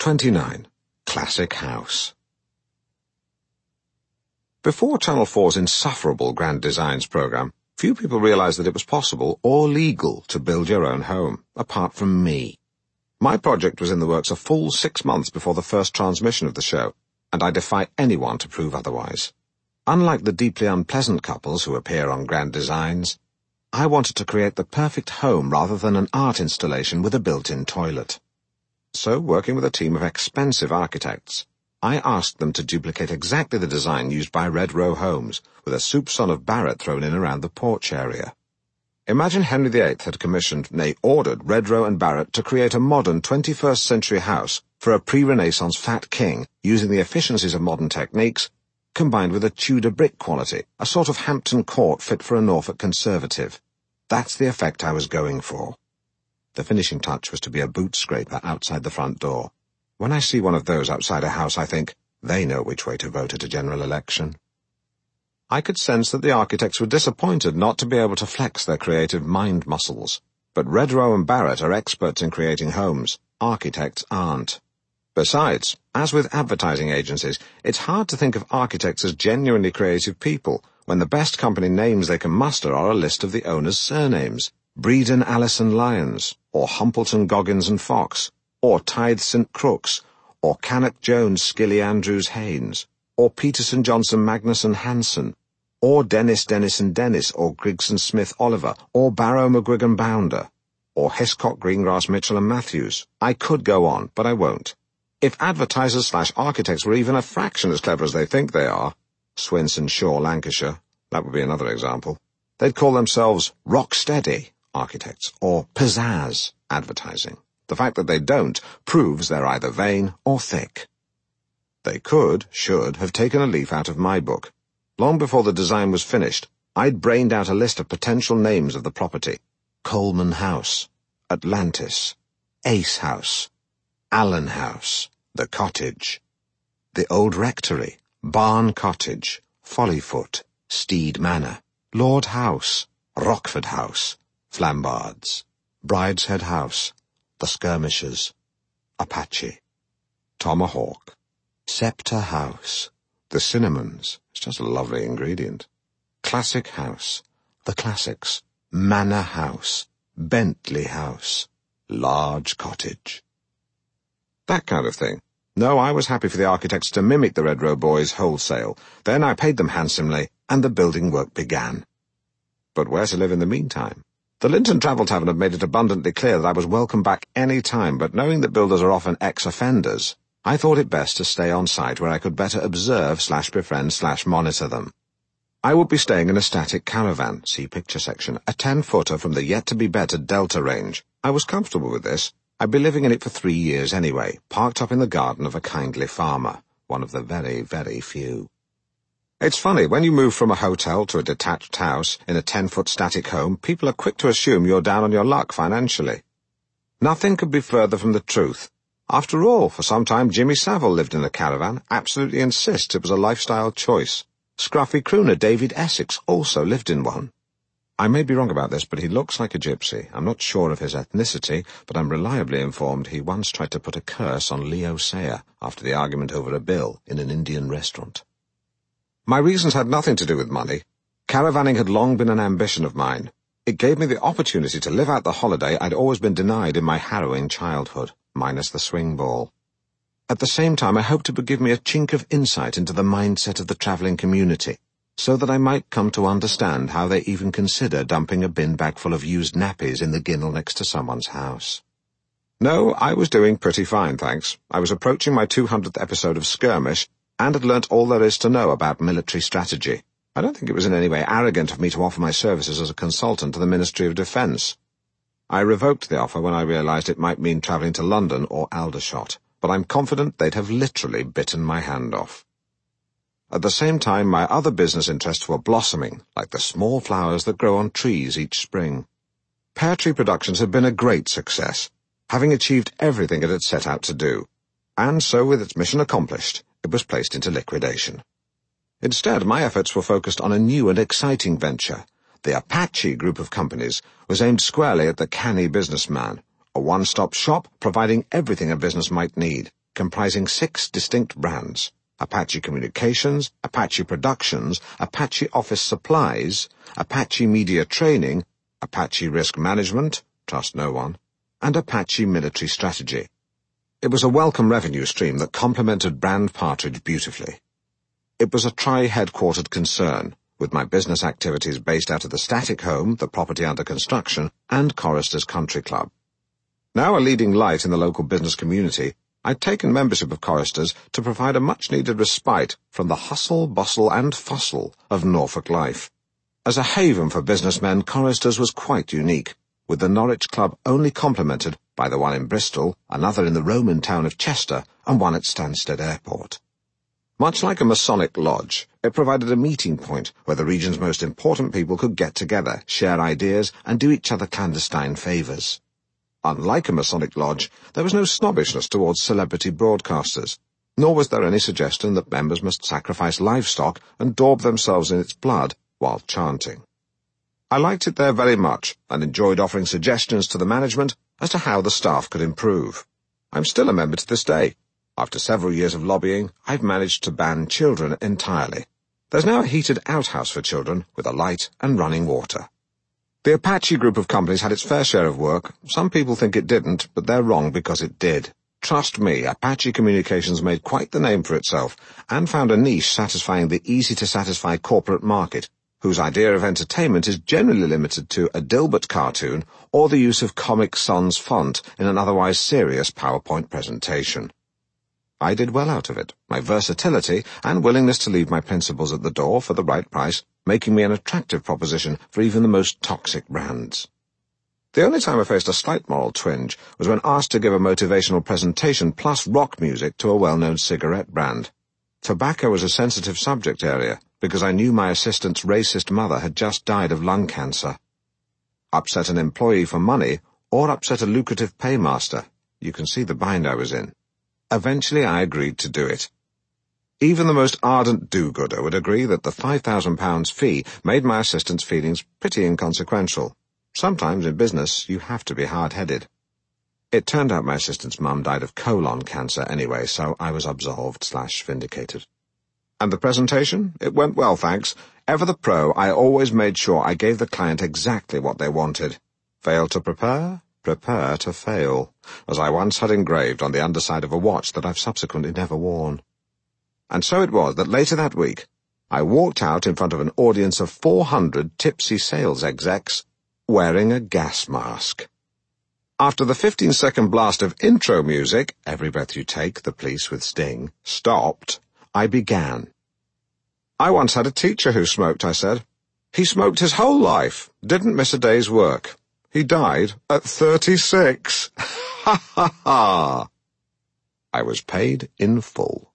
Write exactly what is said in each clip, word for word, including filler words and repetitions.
twenty-nine. Classic House. Before Channel four's insufferable Grand Designs program, few people realized that it was possible or legal to build your own home, apart from me. My project was in the works a full six months before the first transmission of the show, and I defy anyone to prove otherwise. Unlike the deeply unpleasant couples who appear on Grand Designs, I wanted to create the perfect home rather than an art installation with a built-in toilet. So, working with a team of expensive architects, I asked them to duplicate exactly the design used by Red Row Homes, with a soupçon of Barrett thrown in around the porch area. Imagine Henry the Eighth had commissioned, nay ordered, Red Row and Barrett to create a modern twenty-first century house for a pre-Renaissance fat king, using the efficiencies of modern techniques, combined with a Tudor brick quality, a sort of Hampton Court fit for a Norfolk conservative. That's the effect I was going for. The finishing touch was to be a boot scraper outside the front door. When I see one of those outside a house, I think, they know which way to vote at a general election. I could sense that the architects were disappointed not to be able to flex their creative mind muscles. But Red Row and Barrett are experts in creating homes. Architects aren't. Besides, as with advertising agencies, it's hard to think of architects as genuinely creative people when the best company names they can muster are a list of the owners' surnames. Breeden Allison Lyons, or Humpleton Goggins and Fox, or Tithe Saint Crooks, or Cannock Jones Skilly Andrews Haynes, or Peterson Johnson Magnuson Hanson, or Dennis Dennison Dennis, or Grigson Smith Oliver, or Barrow McGuigan Bounder, or Hiscock Greengrass Mitchell and Matthews. I could go on, but I won't. If advertisers slash architects were even a fraction as clever as they think they are, Swinson Shaw Lancashire, that would be another example, they'd call themselves Rocksteady architects, or pizzazz advertising. The fact that they don't proves they're either vain or thick. They could, should, have taken a leaf out of my book. Long before the design was finished, I'd brained out a list of potential names of the property. Coleman House, Atlantis, Ace House, Allen House, The Cottage, the Old Rectory, Barn Cottage, Follyfoot, Steed Manor, Lord House, Rockford House, Flambards, Brideshead House, The Skirmishers, Apache, Tomahawk, Sceptre House, The Cinnamons, it's just a lovely ingredient, Classic House, The Classics, Manor House, Bentley House, Large Cottage. That kind of thing. No, I was happy for the architects to mimic the Red Row boys wholesale. Then I paid them handsomely, and the building work began. But where to live in the meantime? The Linton Travel Tavern had made it abundantly clear that I was welcome back any time, but knowing that builders are often ex-offenders, I thought it best to stay on site where I could better observe slash befriend slash monitor them. I would be staying in a static caravan, see picture section, a ten-footer from the yet-to-be-better Delta range. I was comfortable with this. I'd be living in it for three years anyway, parked up in the garden of a kindly farmer, one of the very, very few. It's funny, when you move from a hotel to a detached house in a ten-foot static home, people are quick to assume you're down on your luck financially. Nothing could be further from the truth. After all, for some time Jimmy Savile lived in a caravan, absolutely insists it was a lifestyle choice. Scruffy crooner David Essex also lived in one. I may be wrong about this, but he looks like a gypsy. I'm not sure of his ethnicity, but I'm reliably informed he once tried to put a curse on Leo Sayer after the argument over a bill in an Indian restaurant. My reasons had nothing to do with money. Caravanning had long been an ambition of mine. It gave me the opportunity to live out the holiday I'd always been denied in my harrowing childhood, minus the swing ball. At the same time, I hoped it would give me a chink of insight into the mindset of the travelling community, so that I might come to understand how they even consider dumping a bin bag full of used nappies in the ginnel next to someone's house. No, I was doing pretty fine, thanks. I was approaching my two hundredth episode of Skirmish, and had learnt all there is to know about military strategy. I don't think it was in any way arrogant of me to offer my services as a consultant to the Ministry of Defence. I revoked the offer when I realised it might mean travelling to London or Aldershot, but I'm confident they'd have literally bitten my hand off. At the same time, my other business interests were blossoming, like the small flowers that grow on trees each spring. Pear Tree Productions had been a great success, having achieved everything it had set out to do, and so with its mission accomplished, it was placed into liquidation. Instead, my efforts were focused on a new and exciting venture. The Apache group of companies was aimed squarely at the canny businessman, a one-stop shop providing everything a business might need, comprising six distinct brands: Apache Communications, Apache Productions, Apache Office Supplies, Apache Media Training, Apache Risk Management, trust no one, and Apache Military Strategy. It was a welcome revenue stream that complemented Brand Partridge beautifully. It was a tri-headquartered concern, with my business activities based out of the static home, the property under construction, and Choristers Country Club. Now a leading light in the local business community, I'd taken membership of Choristers to provide a much-needed respite from the hustle, bustle, and fussle of Norfolk life. As a haven for businessmen, Choristers was quite unique, with the Norwich Club only complemented by the one in Bristol, another in the Roman town of Chester, and one at Stansted Airport. Much like a Masonic lodge, it provided a meeting point where the region's most important people could get together, share ideas, and do each other clandestine favours. Unlike a Masonic lodge, there was no snobbishness towards celebrity broadcasters, nor was there any suggestion that members must sacrifice livestock and daub themselves in its blood while chanting. I liked it there very much, and enjoyed offering suggestions to the management as to how the staff could improve. I'm still a member to this day. After several years of lobbying, I've managed to ban children entirely. There's now a heated outhouse for children with a light and running water. The Apache group of companies had its fair share of work. Some people think it didn't, but they're wrong because it did. Trust me, Apache Communications made quite the name for itself, and found a niche satisfying the easy-to-satisfy corporate market, whose idea of entertainment is generally limited to a Dilbert cartoon or the use of Comic Sans font in an otherwise serious PowerPoint presentation. I did well out of it, my versatility and willingness to leave my principles at the door for the right price, making me an attractive proposition for even the most toxic brands. The only time I faced a slight moral twinge was when asked to give a motivational presentation plus rock music to a well-known cigarette brand. Tobacco was a sensitive subject area, because I knew my assistant's racist mother had just died of lung cancer. Upset an employee for money, or upset a lucrative paymaster. You can see the bind I was in. Eventually I agreed to do it. Even the most ardent do-gooder would agree that the five thousand pounds fee made my assistant's feelings pretty inconsequential. Sometimes in business you have to be hard-headed. It turned out my assistant's mum died of colon cancer anyway, so I was absolved slash vindicated. And the presentation? It went well, thanks. Ever the pro, I always made sure I gave the client exactly what they wanted. Fail to prepare? Prepare to fail, as I once had engraved on the underside of a watch that I've subsequently never worn. And so it was that later that week, I walked out in front of an audience of four hundred tipsy sales execs wearing a gas mask. After the fifteen-second blast of intro music, Every Breath You Take, The Police with Sting, stopped, I began. I once had a teacher who smoked, I said. He smoked his whole life, didn't miss a day's work. He died at thirty-six. Ha ha ha! I was paid in full.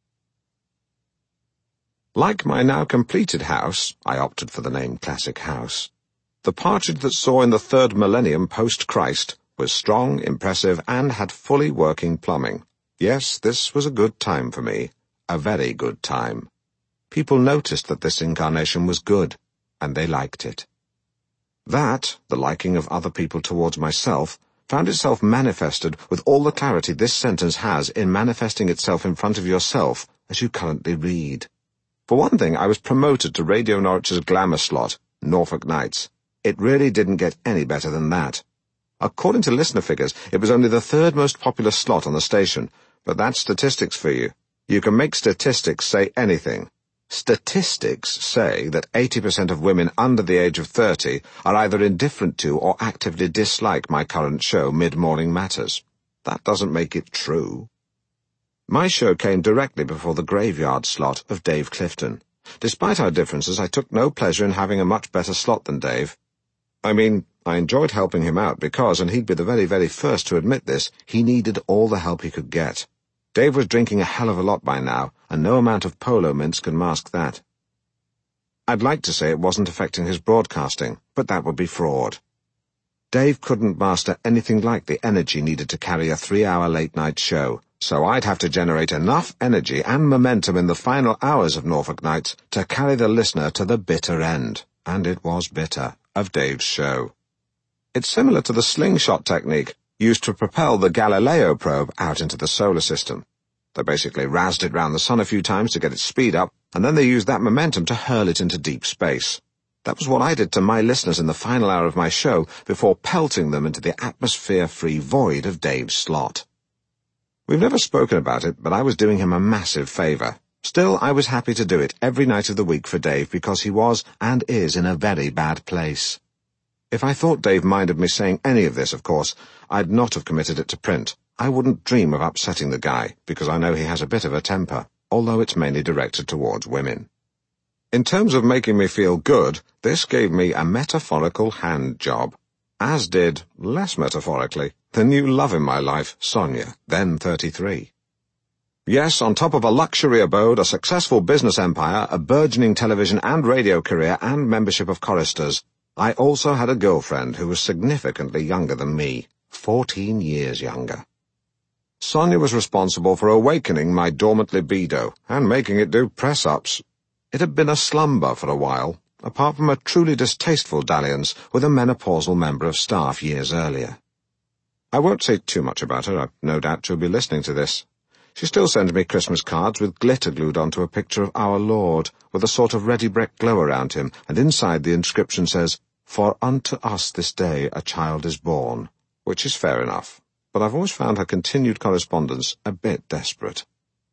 Like my now completed house, I opted for the name Classic House. The Partridge that saw in the third millennium post-Christ was strong, impressive, and had fully working plumbing. Yes, this was a good time for me. A very good time. People noticed that this incarnation was good, and they liked it. That, the liking of other people towards myself, found itself manifested with all the clarity this sentence has in manifesting itself in front of yourself as you currently read. For one thing, I was promoted to Radio Norwich's glamour slot, Norfolk Nights. It really didn't get any better than that. According to listener figures, it was only the third most popular slot on the station, but that's statistics for you. You can make statistics say anything. Statistics say that eighty percent of women under the age of thirty are either indifferent to or actively dislike my current show, Mid-Morning Matters. That doesn't make it true. My show came directly before the graveyard slot of Dave Clifton. Despite our differences, I took no pleasure in having a much better slot than Dave. I mean, I enjoyed helping him out because, and he'd be the very, very first to admit this, he needed all the help he could get. Dave was drinking a hell of a lot by now, and no amount of polo mints can mask that. I'd like to say it wasn't affecting his broadcasting, but that would be fraud. Dave couldn't master anything like the energy needed to carry a three-hour late-night show, so I'd have to generate enough energy and momentum in the final hours of Norfolk Nights to carry the listener to the bitter end, and it was bitter, of Dave's show. It's similar to the slingshot technique. used to propel the Galileo probe out into the solar system. They basically razzed it round the sun a few times to get its speed up, and then they used that momentum to hurl it into deep space. That was what I did to my listeners in the final hour of my show before pelting them into the atmosphere-free void of Dave's slot. We've never spoken about it, but I was doing him a massive favour. Still, I was happy to do it every night of the week for Dave because he was, and is, in a very bad place. If I thought Dave minded me saying any of this, of course, I'd not have committed it to print. I wouldn't dream of upsetting the guy, because I know he has a bit of a temper, although it's mainly directed towards women. In terms of making me feel good, this gave me a metaphorical hand job, as did, less metaphorically, the new love in my life, Sonia, then thirty-three. Yes, on top of a luxury abode, a successful business empire, a burgeoning television and radio career, and membership of choristers, I also had a girlfriend who was significantly younger than me, fourteen years younger. Sonia was responsible for awakening my dormant libido and making it do press-ups. It had been a slumber for a while, apart from a truly distasteful dalliance with a menopausal member of staff years earlier. I won't say too much about her. I've no doubt she'll be listening to this. She still sends me Christmas cards with glitter glued onto a picture of our Lord, with a sort of ready-brick glow around him, and inside the inscription says, "For unto us this day a child is born," which is fair enough, but I've always found her continued correspondence a bit desperate.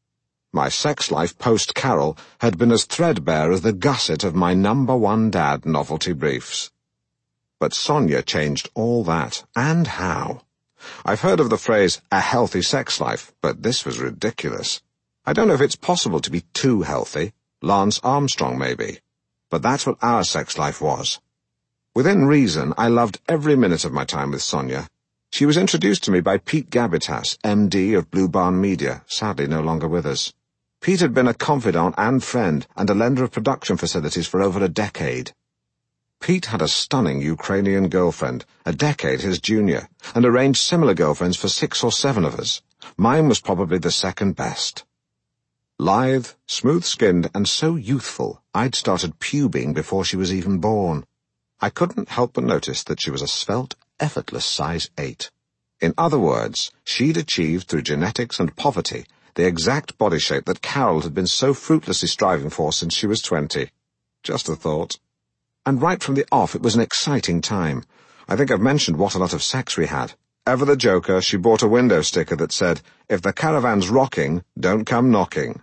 My sex life post-Carol had been as threadbare as the gusset of my number one dad novelty briefs. But Sonia changed all that, and how. I've heard of the phrase, a healthy sex life, but this was ridiculous. I don't know if it's possible to be too healthy. Lance Armstrong, maybe. But that's what our sex life was. Within reason, I loved every minute of my time with Sonia. She was introduced to me by Pete Gabitas, M D of Blue Barn Media, sadly no longer with us. Pete had been a confidant and friend, and a lender of production facilities for over a decade. Pete had a stunning Ukrainian girlfriend, a decade his junior, and arranged similar girlfriends for six or seven of us. Mine was probably the second best. Lithe, smooth-skinned, and so youthful, I'd started pubing before she was even born. I couldn't help but notice that she was a svelte, effortless size eight. In other words, she'd achieved through genetics and poverty the exact body shape that Carol had been so fruitlessly striving for since she was twenty. Just a thought. And right from the off, it was an exciting time. I think I've mentioned what a lot of sex we had. Ever the joker, she bought a window sticker that said, "If the caravan's rocking, don't come knocking."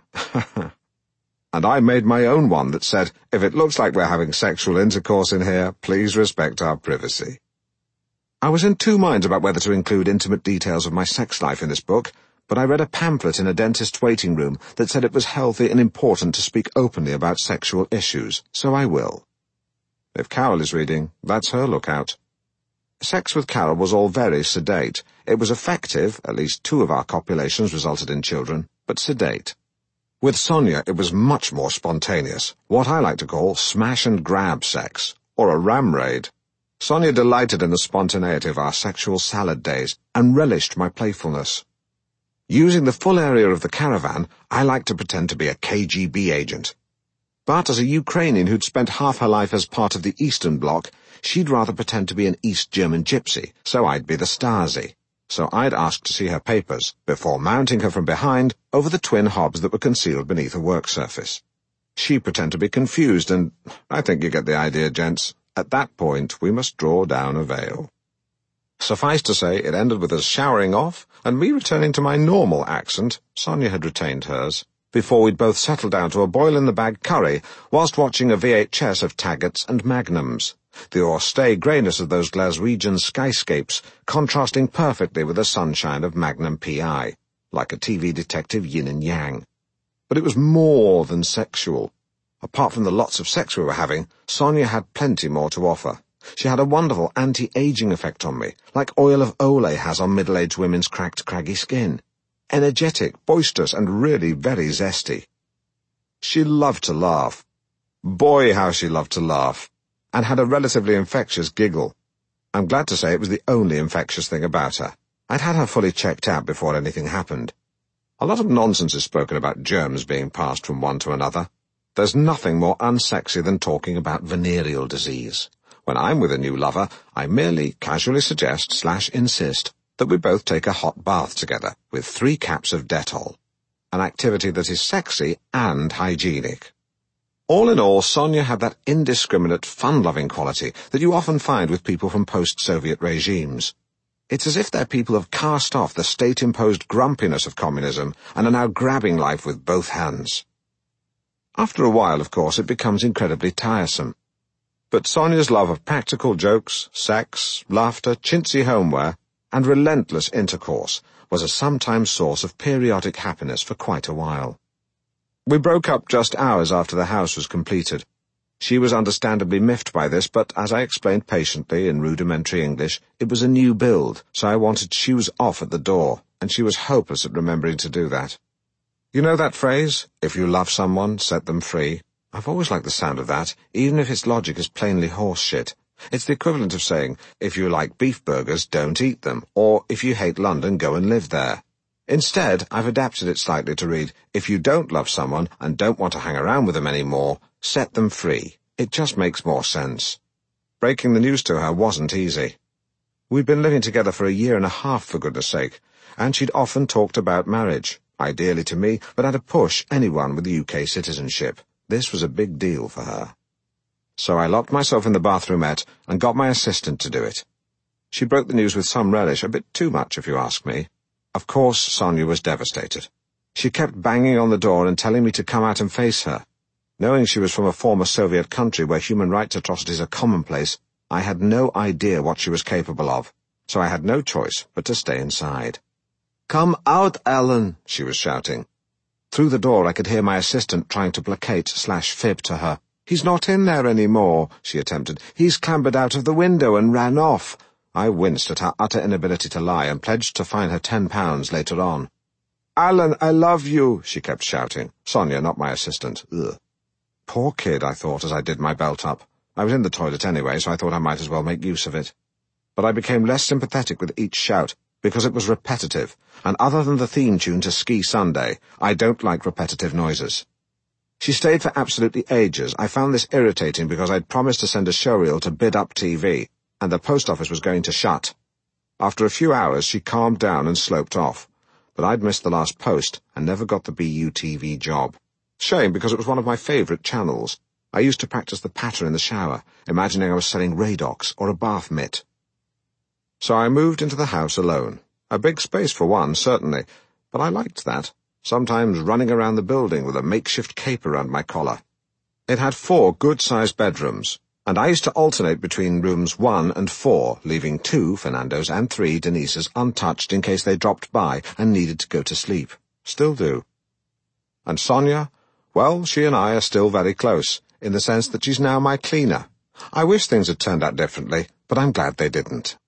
And I made my own one that said, "If it looks like we're having sexual intercourse in here, please respect our privacy." I was in two minds about whether to include intimate details of my sex life in this book, but I read a pamphlet in a dentist's waiting room that said it was healthy and important to speak openly about sexual issues, so I will. If Carol is reading, that's her lookout. Sex with Carol was all very sedate. It was effective, at least two of our copulations resulted in children, but sedate. With Sonia, it was much more spontaneous, what I like to call smash-and-grab sex, or a ram raid. Sonia delighted in the spontaneity of our sexual salad days, and relished my playfulness. Using the full area of the caravan, I liked to pretend to be a K G B agent. But as a Ukrainian who'd spent half her life as part of the Eastern Bloc, she'd rather pretend to be an East German gypsy, so I'd be the Stasi. So I'd ask to see her papers, before mounting her from behind over the twin hobs that were concealed beneath a work surface. She'd pretend to be confused, and I think you get the idea, gents. At that point, we must draw down a veil. Suffice to say, it ended with us showering off, and me returning to my normal accent, Sonia had retained hers, before we'd both settled down to a boil-in-the-bag curry whilst watching a V H S of Taggarts and Magnums, the austere greyness of those Glaswegian skyscapes contrasting perfectly with the sunshine of Magnum P I, like a T V detective yin and yang. But it was more than sexual. Apart from the lots of sex we were having, Sonia had plenty more to offer. She had a wonderful anti-aging effect on me, like oil of Olay has on middle-aged women's cracked, craggy skin. Energetic, boisterous, and really very zesty. She loved to laugh. Boy, how she loved to laugh. And had a relatively infectious giggle. I'm glad to say it was the only infectious thing about her. I'd had her fully checked out before anything happened. A lot of nonsense is spoken about germs being passed from one to another. There's nothing more unsexy than talking about venereal disease. When I'm with a new lover, I merely casually suggest slash insist, that we both take a hot bath together with three caps of Dettol, an activity that is sexy and hygienic. All in all, Sonia had that indiscriminate, fun-loving quality that you often find with people from post-Soviet regimes. It's as if their people have cast off the state-imposed grumpiness of communism and are now grabbing life with both hands. After a while, of course, it becomes incredibly tiresome. But Sonia's love of practical jokes, sex, laughter, chintzy homeware, and relentless intercourse was a sometimes source of periodic happiness for quite a while. We broke up just hours after the house was completed. She was understandably miffed by this, but as I explained patiently in rudimentary English, it was a new build, so I wanted shoes off at the door, and she was hopeless at remembering to do that. You know that phrase, if you love someone, set them free? I've always liked the sound of that, even if its logic is plainly horse shit. It's the equivalent of saying, if you like beef burgers, don't eat them, or if you hate London, go and live there. Instead, I've adapted it slightly to read, if you don't love someone and don't want to hang around with them anymore, set them free. It just makes more sense. Breaking the news to her wasn't easy. We'd been living together for a year and a half, for goodness sake, and she'd often talked about marriage, ideally to me, but at a push anyone with U K citizenship. This was a big deal for her. So I locked myself in the bathroomette and got my assistant to do it. She broke the news with some relish, a bit too much if you ask me. Of course, Sonia was devastated. She kept banging on the door and telling me to come out and face her. Knowing she was from a former Soviet country where human rights atrocities are commonplace, I had no idea what she was capable of, so I had no choice but to stay inside. "Come out, Ellen," she was shouting. Through the door I could hear my assistant trying to placate slash fib to her. "He's not in there anymore," she attempted. "He's clambered out of the window and ran off." I winced at her utter inability to lie and pledged to fine her ten pounds later on. "Alan, I love you," she kept shouting. Sonia, not my assistant. Ugh. Poor kid, I thought as I did my belt up. I was in the toilet anyway, so I thought I might as well make use of it. But I became less sympathetic with each shout, because it was repetitive, and other than the theme tune to Ski Sunday, I don't like repetitive noises. She stayed for absolutely ages. I found this irritating because I'd promised to send a showreel to Bid Up T V, and the post office was going to shut. After a few hours, she calmed down and sloped off, but I'd missed the last post and never got the B U T V job. Shame, because it was one of my favourite channels. I used to practice the patter in the shower, imagining I was selling Radox or a bath mitt. So I moved into the house alone. A big space for one, certainly, but I liked that, sometimes running around the building with a makeshift cape around my collar. It had four good-sized bedrooms, and I used to alternate between rooms one and four, leaving two, Fernando's, and three, Denise's, untouched in case they dropped by and needed to go to sleep. Still do. And Sonia? Well, she and I are still very close, in the sense that she's now my cleaner. I wish things had turned out differently, but I'm glad they didn't.